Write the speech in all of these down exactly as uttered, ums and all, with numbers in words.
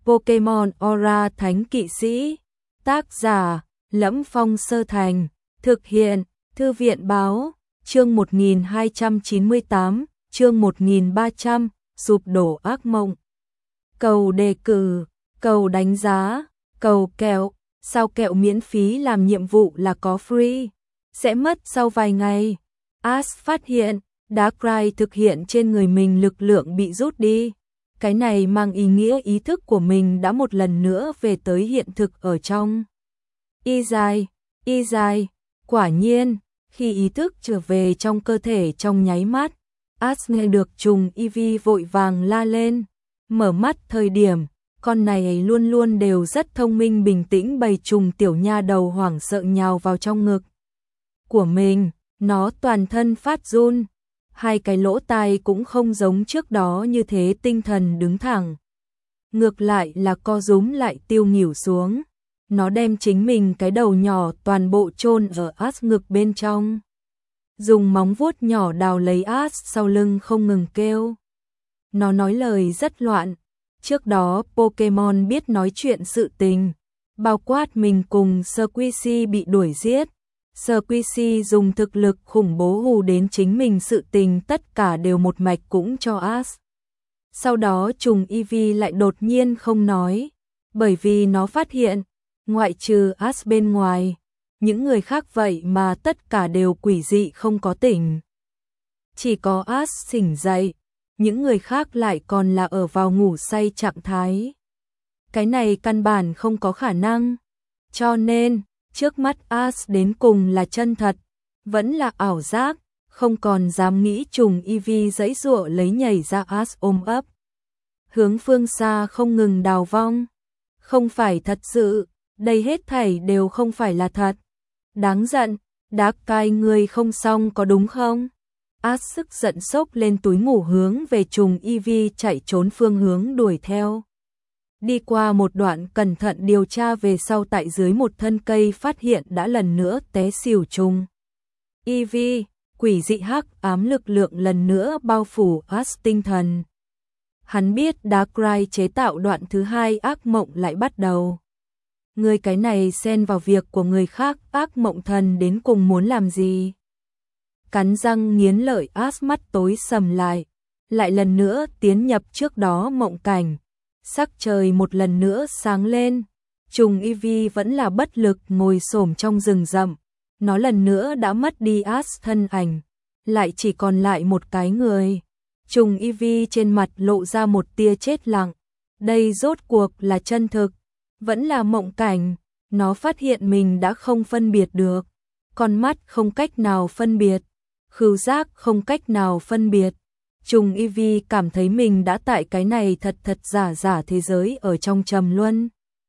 Pokemon Aura Thánh Kỵ Sĩ. Tác giả: Lẫm Phong Sơ Thành. Thực hiện: Thư viện Báo. Chương một nghìn hai trăm chín mươi tám, chương một nghìn ba trăm, sụp đổ ác mộng. Cầu đề cử, cầu đánh giá, cầu kẹo. Sao kẹo miễn phí làm nhiệm vụ là có free? Sẽ mất sau vài ngày. Ash phát hiện, Darkrai thực hiện trên người mình lực lượng bị rút đi. Cái này mang ý nghĩa ý thức của mình đã một lần nữa về tới hiện thực ở trong. Y dài, y dài, quả nhiên, khi ý thức trở về trong cơ thể trong nháy mắt, Ash nghe được trùng Eevee vội vàng la lên. Mở mắt thời điểm, con này luôn luôn đều rất thông minh bình tĩnh bầy trùng tiểu nha đầu hoảng sợ nhào vào trong ngực của mình, nó toàn thân phát run. Hai cái lỗ tai cũng không giống trước đó như thế tinh thần đứng thẳng. Ngược lại là co rúm lại tiêu nghỉu xuống. Nó đem chính mình cái đầu nhỏ toàn bộ chôn ở Ash ngực bên trong. Dùng móng vuốt nhỏ đào lấy Ash sau lưng không ngừng kêu. Nó nói lời rất loạn. Trước đó Pokemon biết nói chuyện sự tình. Bao quát mình cùng Squishy bị đuổi giết. Squishy dùng thực lực khủng bố hù đến chính mình sự tình tất cả đều một mạch cũng cho Ash. Sau đó trùng Eevee lại đột nhiên không nói. Bởi vì nó phát hiện, ngoại trừ Ash bên ngoài, những người khác vậy mà tất cả đều quỷ dị không có tỉnh. Chỉ có Ash tỉnh dậy, những người khác lại còn là ở vào ngủ say trạng thái. Cái này căn bản không có khả năng. Cho nên, trước mắt Ash đến cùng là chân thật, vẫn là ảo giác, không còn dám nghĩ trùng Eevee giãy giụa lấy nhảy ra Ash ôm ấp. Hướng phương xa không ngừng đào vong. Không phải thật sự, đây hết thảy đều không phải là thật. Đáng giận, Darkrai người không xong có đúng không? Ash sức giận sốc lên túi ngủ hướng về trùng Eevee chạy trốn phương hướng đuổi theo. Đi qua một đoạn cẩn thận điều tra về sau tại dưới một thân cây phát hiện đã lần nữa té xỉu trùng Eevee, quỷ dị hắc ám lực lượng lần nữa bao phủ Ash tinh thần. Hắn biết Darkrai chế tạo đoạn thứ hai ác mộng lại bắt đầu. Người cái này xen vào việc của người khác, ác mộng thần đến cùng muốn làm gì? Cắn răng nghiến lợi Ash mắt tối sầm lại, lại lần nữa tiến nhập trước đó mộng cảnh. Sắc trời một lần nữa sáng lên, trùng Eevee vẫn là bất lực ngồi xổm trong rừng rậm. Nó lần nữa đã mất đi Ash thân ảnh, lại chỉ còn lại một cái người. Trùng Eevee trên mặt lộ ra một tia chết lặng. Đây rốt cuộc là chân thực, vẫn là mộng cảnh. Nó phát hiện mình đã không phân biệt được. Con mắt không cách nào phân biệt, khứu giác không cách nào phân biệt. Trùng Eevee cảm thấy mình đã tại cái này thật thật giả giả thế giới ở trong trầm luân.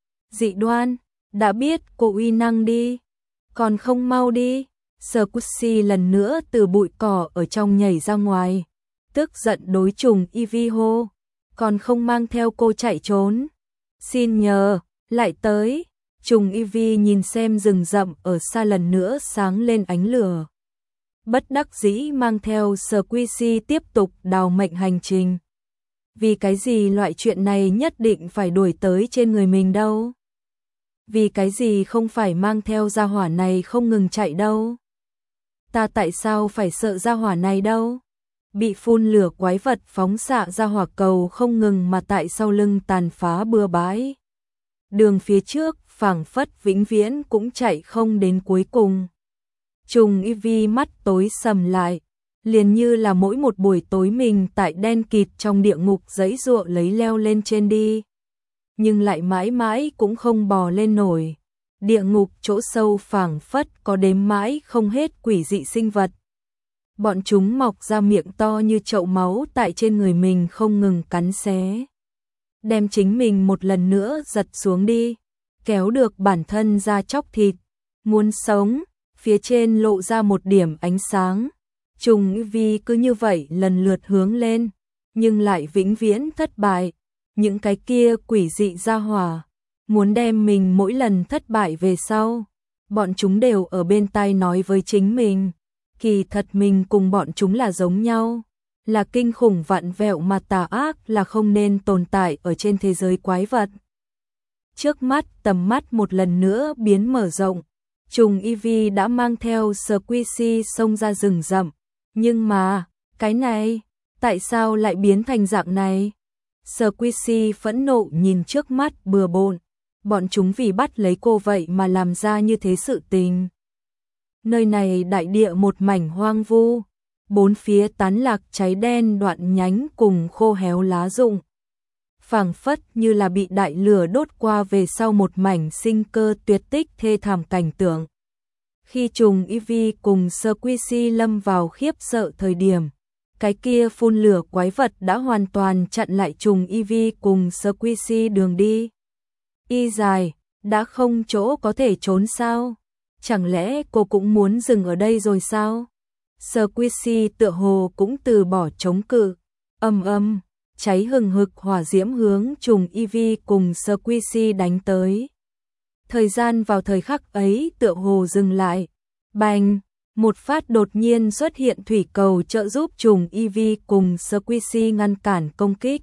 Dị đoan, đã biết cô uy năng đi, còn không mau đi. Squishy lần nữa từ bụi cỏ ở trong nhảy ra ngoài, tức giận đối trùng Eevee hô, còn không mang theo cô chạy trốn. Xin nhờ, lại tới. Trùng Eevee nhìn xem rừng rậm ở xa lần nữa sáng lên ánh lửa. Bất đắc dĩ mang theo Squishy tiếp tục đào mệnh hành trình. Vì cái gì loại chuyện này nhất định phải đuổi tới trên người mình đâu? Vì cái gì không phải mang theo gia hỏa này không ngừng chạy đâu? Ta tại sao phải sợ gia hỏa này đâu? Bị phun lửa quái vật phóng xạ ra hỏa cầu không ngừng mà tại sau lưng tàn phá bừa bãi. Đường phía trước phảng phất vĩnh viễn cũng chạy không đến cuối cùng. Trùng Eevee mắt tối sầm lại, liền như là mỗi một buổi tối mình tại đen kịt trong địa ngục giãy giụa lấy leo lên trên đi. Nhưng lại mãi mãi cũng không bò lên nổi. Địa ngục chỗ sâu phảng phất có đếm mãi không hết quỷ dị sinh vật. Bọn chúng mọc ra miệng to như chậu máu tại trên người mình không ngừng cắn xé. Đem chính mình một lần nữa giật xuống đi, kéo được bản thân ra chóc thịt. Muốn sống, phía trên lộ ra một điểm ánh sáng. Trùng Eevee cứ như vậy lần lượt hướng lên, nhưng lại vĩnh viễn thất bại. Những cái kia quỷ dị gia hỏa, muốn đem mình mỗi lần thất bại về sau. Bọn chúng đều ở bên tai nói với chính mình, kỳ thật mình cùng bọn chúng là giống nhau, là kinh khủng vặn vẹo mà tà ác là không nên tồn tại ở trên thế giới quái vật. Trước mắt tầm mắt một lần nữa biến mở rộng, trùng Eevee đã mang theo Squishy xông ra rừng rậm, nhưng mà, cái này, tại sao lại biến thành dạng này? Squishy phẫn nộ nhìn trước mắt bừa bộn, bọn chúng vì bắt lấy cô vậy mà làm ra như thế sự tình. Nơi này đại địa một mảnh hoang vu, bốn phía tán lạc cháy đen đoạn nhánh cùng khô héo lá rụng. Phảng phất như là bị đại lửa đốt qua về sau một mảnh sinh cơ tuyệt tích thê thảm cảnh tượng. Khi trùng Eevee cùng Squishy lâm vào khiếp sợ thời điểm, cái kia phun lửa quái vật đã hoàn toàn chặn lại trùng Eevee cùng Squishy đường đi. Y dài, đã không chỗ có thể trốn sao? Chẳng lẽ cô cũng muốn dừng ở đây rồi sao? Squishy tựa hồ cũng từ bỏ chống cự. Ầm ầm, cháy hừng hực hỏa diễm hướng trùng Eevee cùng Squishy đánh tới. Thời gian vào thời khắc ấy tựa hồ dừng lại. Bành, một phát đột nhiên xuất hiện thủy cầu trợ giúp trùng Eevee cùng Squishy ngăn cản công kích.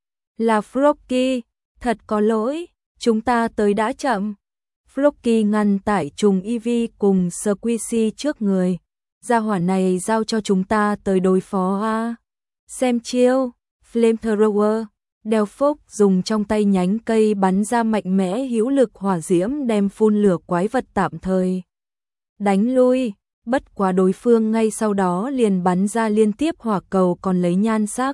Là Froakie, thật có lỗi, chúng ta tới đã chậm. Froakie ngăn tải trùng Eevee cùng Squishy trước người. Gia hỏa này giao cho chúng ta tới đối phó a. Xem chiêu, Flamethrower, Delphok dùng trong tay nhánh cây bắn ra mạnh mẽ hữu lực hỏa diễm đem phun lửa quái vật tạm thời đánh lui, bất quá đối phương ngay sau đó liền bắn ra liên tiếp hỏa cầu còn lấy nhan sắc.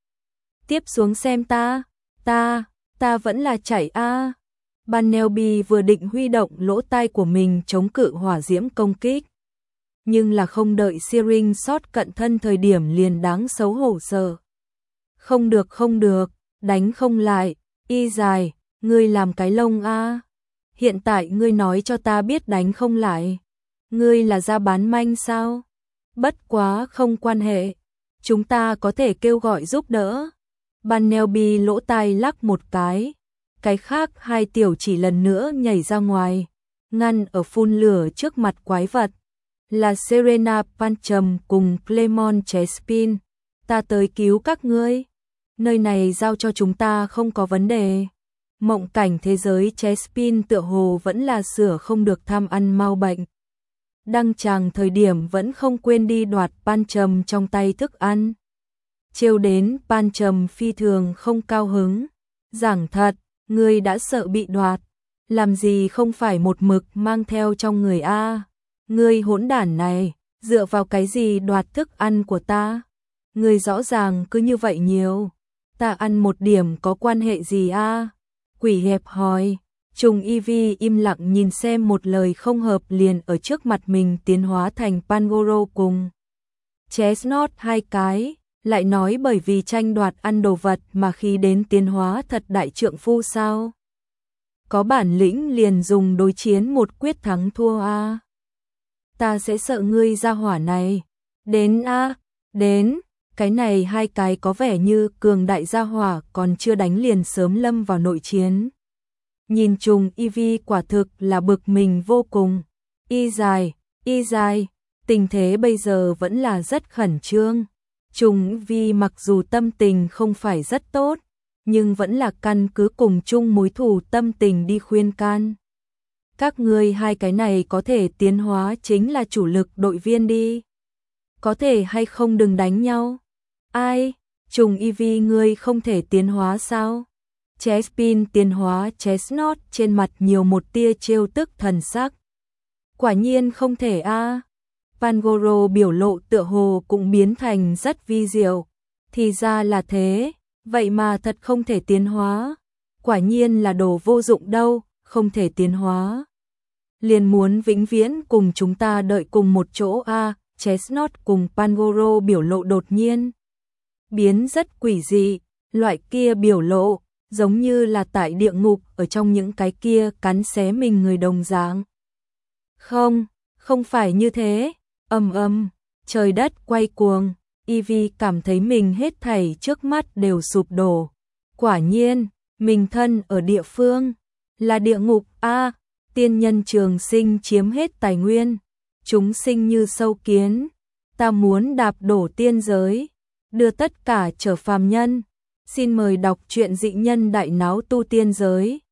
Tiếp xuống xem ta, ta, ta vẫn là chạy a. Barnaby vừa định huy động lỗ tai của mình chống cự hỏa diễm công kích, nhưng là không đợi Searing Shot cận thân thời điểm liền đáng xấu hổ sợ. Không được không được, đánh không lại, Y dài, ngươi làm cái lông a. Hiện tại ngươi nói cho ta biết đánh không lại. Ngươi là ra bán manh sao? Bất quá không quan hệ, chúng ta có thể kêu gọi giúp đỡ. Barnaby lỗ tai lắc một cái, cái khác hai tiểu chỉ lần nữa nhảy ra ngoài, ngăn ở phun lửa trước mặt quái vật. Là Serena Pancham cùng Clemon Chespin, ta tới cứu các ngươi. Nơi này giao cho chúng ta không có vấn đề. Mộng cảnh thế giới Chespin tựa hồ vẫn là sửa không được tham ăn mau bệnh. Đăng tràng thời điểm vẫn không quên đi đoạt Pancham trong tay thức ăn. Trêu đến Pancham phi thường không cao hứng. Giảng thật, ngươi đã sợ bị đoạt, làm gì không phải một mực mang theo trong người a. Ngươi hỗn đản này, dựa vào cái gì đoạt thức ăn của ta? Ngươi rõ ràng cứ như vậy nhiều, ta ăn một điểm có quan hệ gì a? Quỷ hẹp hòi. Trùng Eevee im lặng nhìn xem một lời không hợp liền ở trước mặt mình tiến hóa thành Pangoro cùng Chestnut hai cái, lại nói bởi vì tranh đoạt ăn đồ vật mà khi đến tiến hóa thật đại trượng phu sao? Có bản lĩnh liền dùng đối chiến một quyết thắng thua a. Ta sẽ sợ ngươi ra hỏa này. Đến a, đến, cái này hai cái có vẻ như cường đại gia hỏa còn chưa đánh liền sớm lâm vào nội chiến. Nhìn trùng Eevee quả thực là bực mình vô cùng. Y dài, y dài, tình thế bây giờ vẫn là rất khẩn trương. Trùng Eevee mặc dù tâm tình không phải rất tốt, nhưng vẫn là căn cứ cùng chung mối thù tâm tình đi khuyên can. Các ngươi hai cái này có thể tiến hóa chính là chủ lực đội viên đi. Có thể hay không đừng đánh nhau. Ai? Trùng Eevee ngươi không thể tiến hóa sao? Chespin tiến hóa Chestnut trên mặt nhiều một tia trêu tức thần sắc. Quả nhiên không thể a. Pangoro biểu lộ tựa hồ cũng biến thành rất vi diệu. Thì ra là thế, vậy mà thật không thể tiến hóa. Quả nhiên là đồ vô dụng đâu, không thể tiến hóa. Liền muốn vĩnh viễn cùng chúng ta đợi cùng một chỗ a. Chestnut cùng Pangoro biểu lộ đột nhiên biến rất quỷ dị, loại kia biểu lộ giống như là tại địa ngục ở trong những cái kia cắn xé mình người đồng dạng. Không, không phải như thế. Ầm ầm, trời đất quay cuồng, Eevee cảm thấy mình hết thảy trước mắt đều sụp đổ. Quả nhiên, mình thân ở địa phương là địa ngục a. Tiên nhân trường sinh chiếm hết tài nguyên, chúng sinh như sâu kiến, ta muốn đạp đổ tiên giới. đưa tất cả trở phàm nhân. Xin mời đọc truyện Dị nhân đại náo tu tiên giới.